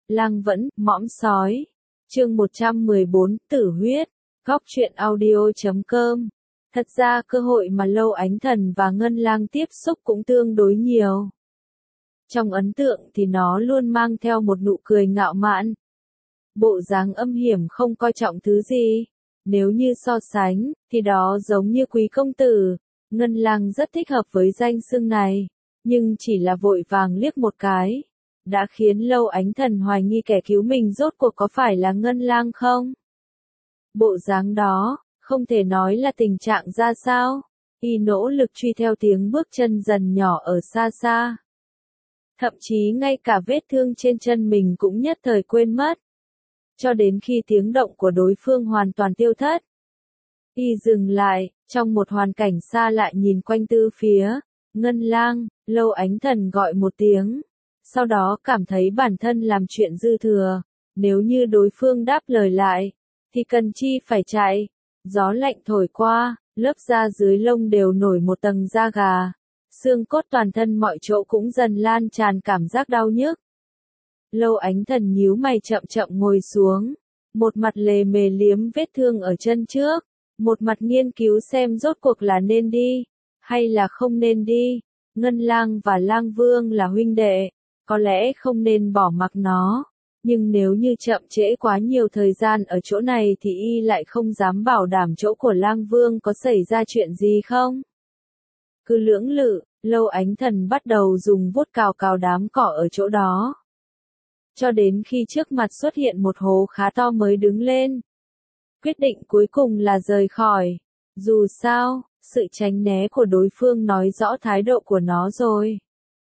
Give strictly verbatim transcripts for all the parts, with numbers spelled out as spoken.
Lang vẫn, mõm sói. Chương một trăm mười bốn, Tử huyết. Góc truyện audio chấm com. Thật ra cơ hội mà Lâu Ánh Thần và Ngân Lang tiếp xúc cũng tương đối nhiều. Trong ấn tượng thì nó luôn mang theo một nụ cười ngạo mạn. Bộ dáng âm hiểm không coi trọng thứ gì. Nếu như so sánh, thì đó giống như quý công tử. Ngân Lang rất thích hợp với danh xưng này. Nhưng chỉ là vội vàng liếc một cái. Đã khiến Lâu Ánh Thần hoài nghi kẻ cứu mình rốt cuộc có phải là Ngân Lang không? Bộ dáng đó, không thể nói là tình trạng ra sao. Y nỗ lực truy theo tiếng bước chân dần nhỏ ở xa xa. Thậm chí ngay cả vết thương trên chân mình cũng nhất thời quên mất. Cho đến khi tiếng động của đối phương hoàn toàn tiêu thất. Y dừng lại, trong một hoàn cảnh xa lại nhìn quanh tư phía. Ngân Lang, Lâu Ánh Thần gọi một tiếng. Sau đó cảm thấy bản thân làm chuyện dư thừa. Nếu như đối phương đáp lời lại, thì cần chi phải chạy. Gió lạnh thổi qua, lớp da dưới lông đều nổi một tầng da gà. Xương cốt toàn thân mọi chỗ cũng dần lan tràn cảm giác đau nhức. Lâu Ánh Thần nhíu mày chậm chậm ngồi xuống. Một mặt lề mề liếm vết thương ở chân trước. Một mặt nghiên cứu xem rốt cuộc là nên đi, hay là không nên đi. Ngân Lang và Lang Vương là huynh đệ, có lẽ không nên bỏ mặc nó. Nhưng nếu như chậm trễ quá nhiều thời gian ở chỗ này thì y lại không dám bảo đảm chỗ của Lang Vương có xảy ra chuyện gì không. Cứ lưỡng lự, Lâu Ánh Thần bắt đầu dùng vuốt cào cào đám cỏ ở chỗ đó. Cho đến khi trước mặt xuất hiện một hố khá to mới đứng lên. Quyết định cuối cùng là rời khỏi. Dù sao, sự tránh né của đối phương nói rõ thái độ của nó rồi.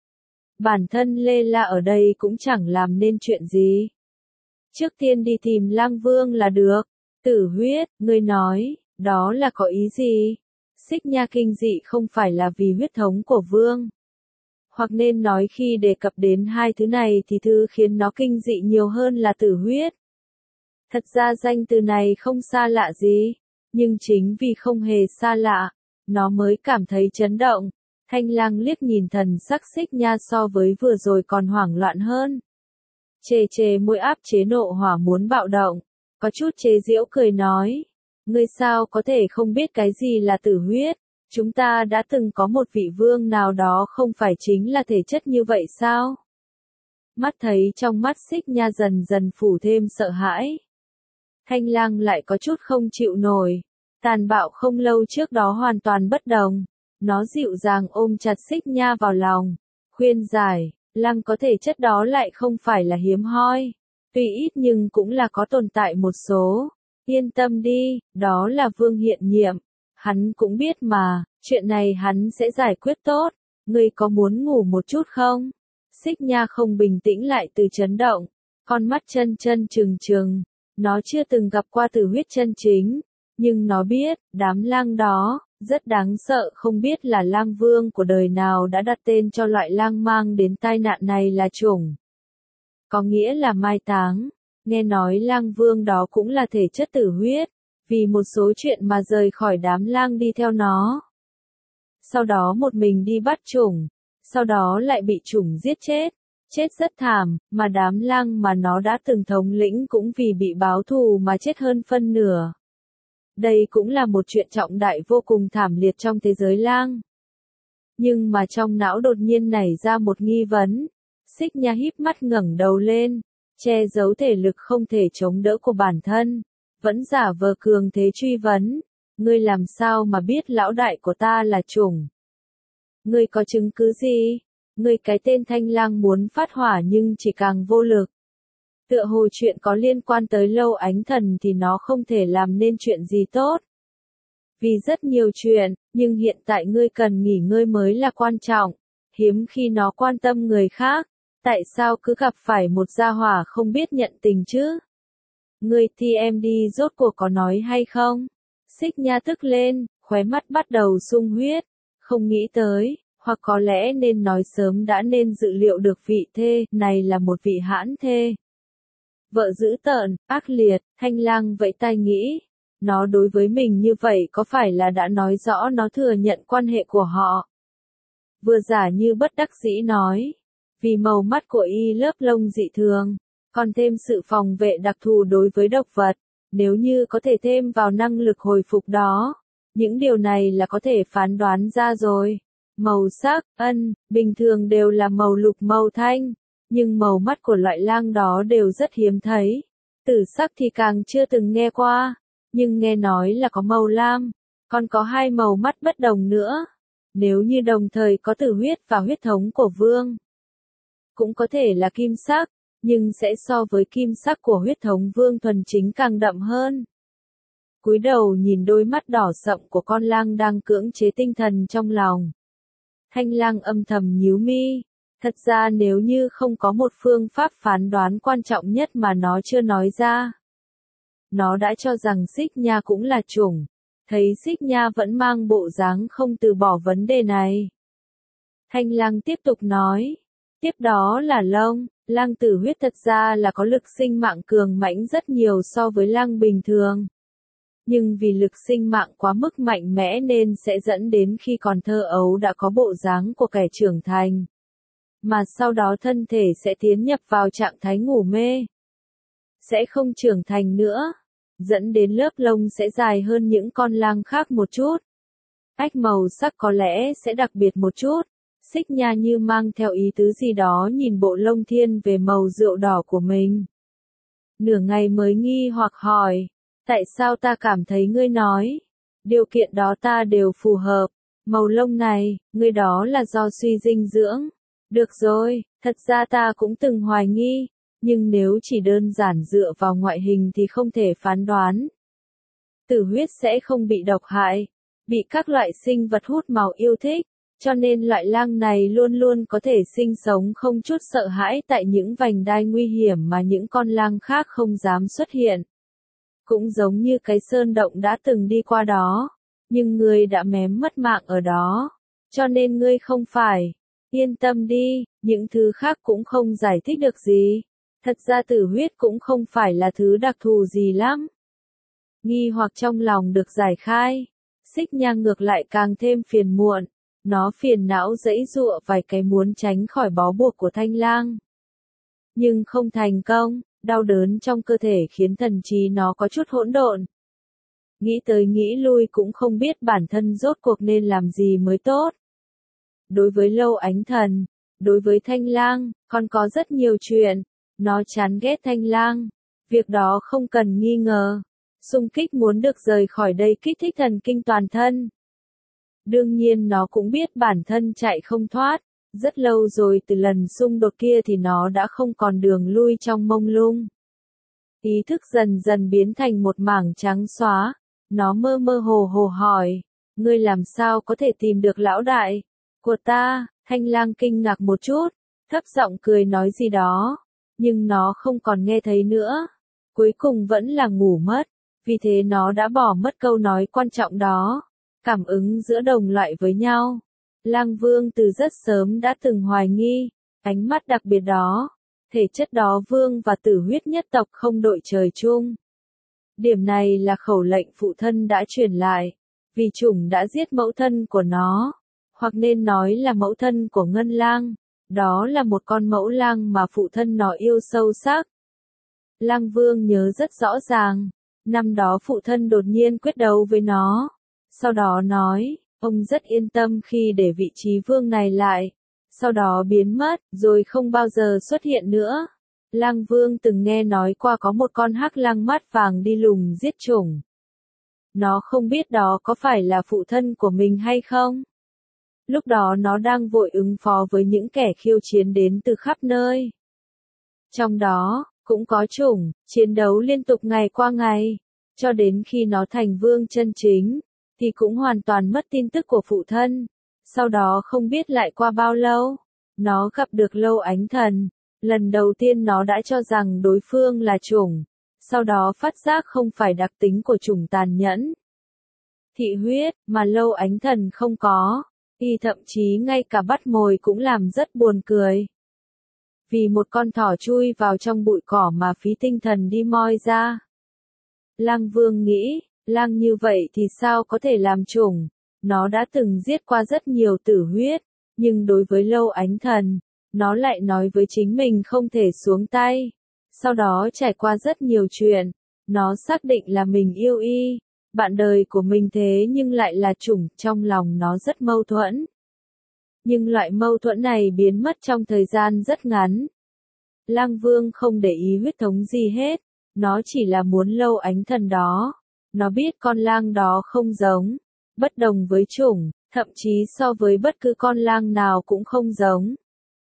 Bản thân Lê La ở đây cũng chẳng làm nên chuyện gì. Trước tiên đi tìm Lang Vương là được. Tử huyết, ngươi nói, đó là có ý gì? Xích Nha kinh dị không phải là vì huyết thống của Vương. Hoặc nên nói khi đề cập đến hai thứ này thì thứ khiến nó kinh dị nhiều hơn là tử huyết. Thật ra danh từ này không xa lạ gì, nhưng chính vì không hề xa lạ, nó mới cảm thấy chấn động. Thanh Lang liếc nhìn thần sắc Xích Nha so với vừa rồi còn hoảng loạn hơn. Chề chề môi áp chế nộ hỏa muốn bạo động, có chút chế giễu cười nói. Ngươi sao có thể không biết cái gì là tử huyết? Chúng ta đã từng có một vị vương nào đó không phải chính là thể chất như vậy sao? Mắt thấy trong mắt Xích Nha dần dần phủ thêm sợ hãi. Thanh Lang lại có chút không chịu nổi. Tàn bạo không lâu trước đó hoàn toàn bất đồng. Nó dịu dàng ôm chặt Xích Nha vào lòng. Khuyên giải, Lang có thể chất đó lại không phải là hiếm hoi. Tuy ít nhưng cũng là có tồn tại một số. Yên tâm đi, đó là Vương Hiện Nhiệm. Hắn cũng biết mà, chuyện này hắn sẽ giải quyết tốt. Ngươi có muốn ngủ một chút không? Xích Nha không bình tĩnh lại từ chấn động. Con mắt chân chân trừng trừng. Nó chưa từng gặp qua tử huyết chân chính, nhưng nó biết, đám lang đó, rất đáng sợ không biết là Lang Vương của đời nào đã đặt tên cho loại lang mang đến tai nạn này là chủng. Có nghĩa là mai táng, nghe nói Lang Vương đó cũng là thể chất tử huyết, vì một số chuyện mà rời khỏi đám lang đi theo nó. Sau đó một mình đi bắt chủng, sau đó lại bị chủng giết chết. Chết rất thảm, mà đám lang mà nó đã từng thống lĩnh cũng vì bị báo thù mà chết hơn phân nửa. Đây cũng là một chuyện trọng đại vô cùng thảm liệt trong thế giới lang. Nhưng mà trong não đột nhiên nảy ra một nghi vấn. Xích Nha híp mắt ngẩng đầu lên, che giấu thể lực không thể chống đỡ của bản thân, vẫn giả vờ cường thế truy vấn. Ngươi làm sao mà biết lão đại của ta là chủng? Ngươi có chứng cứ gì? Ngươi cái tên Thanh Lang muốn phát hỏa nhưng chỉ càng vô lực. Tựa hồ chuyện có liên quan tới Lâu Ánh Thần thì nó không thể làm nên chuyện gì tốt. Vì rất nhiều chuyện, nhưng hiện tại ngươi cần nghỉ ngơi mới là quan trọng. Hiếm khi nó quan tâm người khác. Tại sao cứ gặp phải một gia hỏa không biết nhận tình chứ? Ngươi thì em đi rốt cuộc có nói hay không? Xích Nha tức lên, khóe mắt bắt đầu sung huyết. Không nghĩ tới. Hoặc có lẽ nên nói sớm đã nên dự liệu được vị thê này là một vị hãn thê. Vợ dữ tợn, ác liệt, Thanh Lang vẫy tay nghĩ. Nó đối với mình như vậy có phải là đã nói rõ nó thừa nhận quan hệ của họ? Vừa giả như bất đắc dĩ nói. Vì màu mắt của y lớp lông dị thường, còn thêm sự phòng vệ đặc thù đối với độc vật. Nếu như có thể thêm vào năng lực hồi phục đó, những điều này là có thể phán đoán ra rồi. Màu sắc, ân, bình thường đều là màu lục màu thanh, nhưng màu mắt của loại lang đó đều rất hiếm thấy. Tử sắc thì càng chưa từng nghe qua, nhưng nghe nói là có màu lam, còn có hai màu mắt bất đồng nữa. Nếu như đồng thời có tử huyết và huyết thống của vương, cũng có thể là kim sắc, nhưng sẽ so với kim sắc của huyết thống vương thuần chính càng đậm hơn. Cúi đầu nhìn đôi mắt đỏ sậm của con lang đang cưỡng chế tinh thần trong lòng. Thanh lang âm thầm nhíu mi. Thật ra nếu như không có một phương pháp phán đoán quan trọng nhất mà nó chưa nói ra, nó đã cho rằng Xích Nha cũng là chủng. Thấy Xích Nha vẫn mang bộ dáng không từ bỏ vấn đề này. Thanh lang tiếp tục nói. Tiếp đó là lông. Lang tử huyết thật ra là có lực sinh mạng cường mãnh rất nhiều so với lang bình thường. Nhưng vì lực sinh mạng quá mức mạnh mẽ nên sẽ dẫn đến khi còn thơ ấu đã có bộ dáng của kẻ trưởng thành. Mà sau đó thân thể sẽ tiến nhập vào trạng thái ngủ mê. Sẽ không trưởng thành nữa. Dẫn đến lớp lông sẽ dài hơn những con lang khác một chút. Ách màu sắc có lẽ sẽ đặc biệt một chút. Xích Nha như mang theo ý tứ gì đó nhìn bộ lông thiên về màu rượu đỏ của mình. Nửa ngày mới nghi hoặc hỏi. Tại sao ta cảm thấy ngươi nói? Điều kiện đó ta đều phù hợp. Màu lông này, ngươi đó là do suy dinh dưỡng. Được rồi, thật ra ta cũng từng hoài nghi. Nhưng nếu chỉ đơn giản dựa vào ngoại hình thì không thể phán đoán. Tử huyết sẽ không bị độc hại, bị các loại sinh vật hút màu yêu thích, cho nên loại lang này luôn luôn có thể sinh sống không chút sợ hãi tại những vành đai nguy hiểm mà những con lang khác không dám xuất hiện. Cũng giống như cái sơn động đã từng đi qua đó, nhưng ngươi đã mém mất mạng ở đó, cho nên ngươi không phải. Yên tâm đi, những thứ khác cũng không giải thích được gì. Thật ra tử huyết cũng không phải là thứ đặc thù gì lắm. Nghi hoặc trong lòng được giải khai. Xích Nha ngược lại càng thêm phiền muộn. Nó phiền não giãy giụa vài cái muốn tránh khỏi bó buộc của thanh lang. Nhưng không thành công, đau đớn trong cơ thể khiến thần trí nó có chút hỗn độn. Nghĩ tới nghĩ lui cũng không biết bản thân rốt cuộc nên làm gì mới tốt. Đối với Lâu Ánh Thần, đối với thanh lang, còn có rất nhiều chuyện. Nó chán ghét thanh lang. Việc đó không cần nghi ngờ. Xung kích muốn được rời khỏi đây kích thích thần kinh toàn thân. Đương nhiên nó cũng biết bản thân chạy không thoát. Rất lâu rồi từ lần xung đột kia thì nó đã không còn đường lui trong mông lung. Ý thức dần dần biến thành một mảng trắng xóa. Nó mơ mơ hồ hồ hỏi. Ngươi làm sao có thể tìm được lão đại của ta? Thanh lang kinh ngạc một chút. Thấp giọng cười nói gì đó. Nhưng nó không còn nghe thấy nữa. Cuối cùng vẫn là ngủ mất. Vì thế nó đã bỏ mất câu nói quan trọng đó. Cảm ứng giữa đồng loại với nhau. Lang Vương từ rất sớm đã từng hoài nghi. Ánh mắt đặc biệt đó. Thể chất đó Vương và Tử huyết nhất tộc không đội trời chung. Điểm này là khẩu lệnh phụ thân đã truyền lại. Vì chủng đã giết mẫu thân của nó. Hoặc nên nói là mẫu thân của Ngân Lang. Đó là một con mẫu lang mà phụ thân nó yêu sâu sắc. Lang Vương nhớ rất rõ ràng. Năm đó phụ thân đột nhiên quyết đấu với nó. Sau đó nói, ông rất yên tâm khi để vị trí vương này lại. Sau đó biến mất, rồi không bao giờ xuất hiện nữa. Lang Vương từng nghe nói qua có một con hắc lang mắt vàng đi lùng giết chủng. Nó không biết đó có phải là phụ thân của mình hay không. Lúc đó nó đang vội ứng phó với những kẻ khiêu chiến đến từ khắp nơi. Trong đó, cũng có chủng, chiến đấu liên tục ngày qua ngày, cho đến khi nó thành vương chân chính, thì cũng hoàn toàn mất tin tức của phụ thân. Sau đó không biết lại qua bao lâu, nó gặp được Lâu Ánh Thần. Lần đầu tiên nó đã cho rằng đối phương là chủng, sau đó phát giác không phải đặc tính của chủng tàn nhẫn. Thị huyết, mà Lâu Ánh Thần không có. Y thậm chí ngay cả bắt mồi cũng làm rất buồn cười. Vì một con thỏ chui vào trong bụi cỏ mà phí tinh thần đi moi ra. Lang Vương nghĩ, lang như vậy thì sao có thể làm chủng? Nó đã từng giết qua rất nhiều tử huyết, nhưng đối với Lâu Ánh Thần, nó lại nói với chính mình không thể xuống tay. Sau đó trải qua rất nhiều chuyện, nó xác định là mình yêu y, bạn đời của mình thế nhưng lại là chủng, trong lòng nó rất mâu thuẫn. Nhưng loại mâu thuẫn này biến mất trong thời gian rất ngắn. Lang Vương không để ý huyết thống gì hết, nó chỉ là muốn Lâu Ánh Thần đó. Nó biết con lang đó không giống, bất đồng với chủng, thậm chí so với bất cứ con lang nào cũng không giống.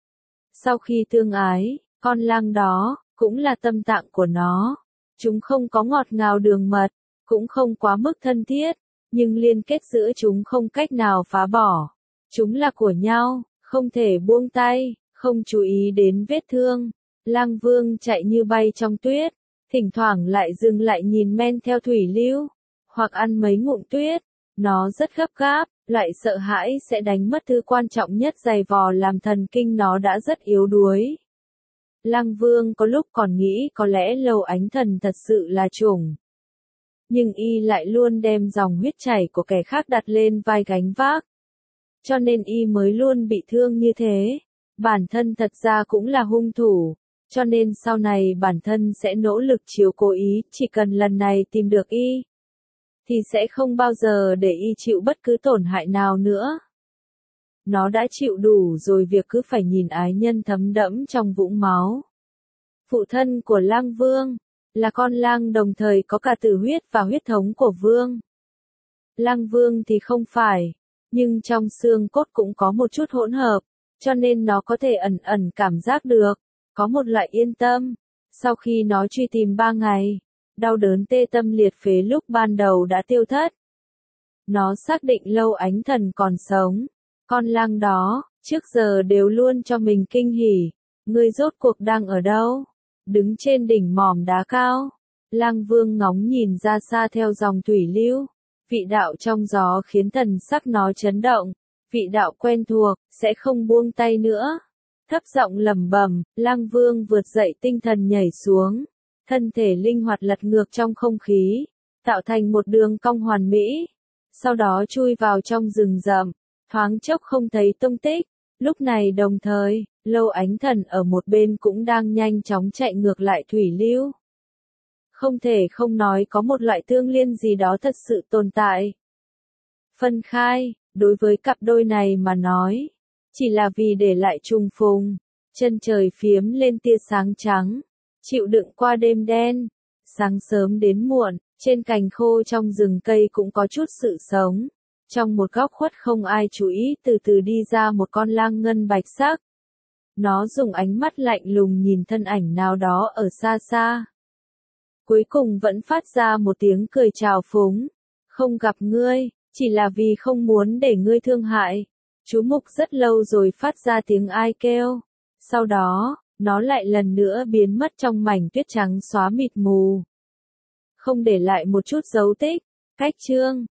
Sau khi tương ái, con lang đó, cũng là tâm tạng của nó. Chúng không có ngọt ngào đường mật, cũng không quá mức thân thiết, nhưng liên kết giữa chúng không cách nào phá bỏ. Chúng là của nhau, không thể buông tay, không chú ý đến vết thương. Lang Vương chạy như bay trong tuyết, thỉnh thoảng lại dừng lại nhìn men theo thủy lưu, hoặc ăn mấy ngụm tuyết. Nó rất gấp gáp, loại sợ hãi sẽ đánh mất thứ quan trọng nhất giày vò làm thần kinh nó đã rất yếu đuối. Lang Vương có lúc còn nghĩ có lẽ Lâu Ánh Thần thật sự là chủng. Nhưng y lại luôn đem dòng huyết chảy của kẻ khác đặt lên vai gánh vác. Cho nên y mới luôn bị thương như thế. Bản thân thật ra cũng là hung thủ. Cho nên sau này bản thân sẽ nỗ lực chiếu cố ý, chỉ cần lần này tìm được y, thì sẽ không bao giờ để y chịu bất cứ tổn hại nào nữa. Nó đã chịu đủ rồi việc cứ phải nhìn ái nhân thấm đẫm trong vũng máu. Phụ thân của Lang Vương là con lang đồng thời có cả tử huyết và huyết thống của Vương. Lang Vương thì không phải, nhưng trong xương cốt cũng có một chút hỗn hợp, cho nên nó có thể ẩn ẩn cảm giác được, có một loại yên tâm. Sau khi nó truy tìm ba ngày, đau đớn tê tâm liệt phế lúc ban đầu đã tiêu thất. Nó xác định Lâu Ánh Thần còn sống. Con lang đó, trước giờ đều luôn cho mình kinh hỉ. Ngươi rốt cuộc đang ở đâu? Đứng trên đỉnh mỏm đá cao. Lang Vương ngóng nhìn ra xa theo dòng thủy lưu. Vị đạo trong gió khiến thần sắc nó chấn động. Vị đạo quen thuộc, sẽ không buông tay nữa. Thấp giọng lẩm bẩm, Lang Vương vượt dậy tinh thần nhảy xuống. Thân thể linh hoạt lật ngược trong không khí, tạo thành một đường cong hoàn mỹ. Sau đó chui vào trong rừng rậm, thoáng chốc không thấy tung tích. Lúc này đồng thời, Lâu Ánh Thần ở một bên cũng đang nhanh chóng chạy ngược lại thủy lưu. Không thể không nói có một loại tương liên gì đó thật sự tồn tại. Phân khai, đối với cặp đôi này mà nói, chỉ là vì để lại trùng phùng. Chân trời phiếm lên tia sáng trắng, chịu đựng qua đêm đen. Sáng sớm đến muộn, trên cành khô trong rừng cây cũng có chút sự sống. Trong một góc khuất không ai chú ý từ từ đi ra một con lang ngân bạch sắc. Nó dùng ánh mắt lạnh lùng nhìn thân ảnh nào đó ở xa xa. Cuối cùng vẫn phát ra một tiếng cười trào phúng. Không gặp ngươi, chỉ là vì không muốn để ngươi thương hại. Chú mục rất lâu rồi phát ra tiếng ai kêu. Sau đó, nó lại lần nữa biến mất trong mảnh tuyết trắng xóa mịt mù. Không để lại một chút dấu tích. Cách chương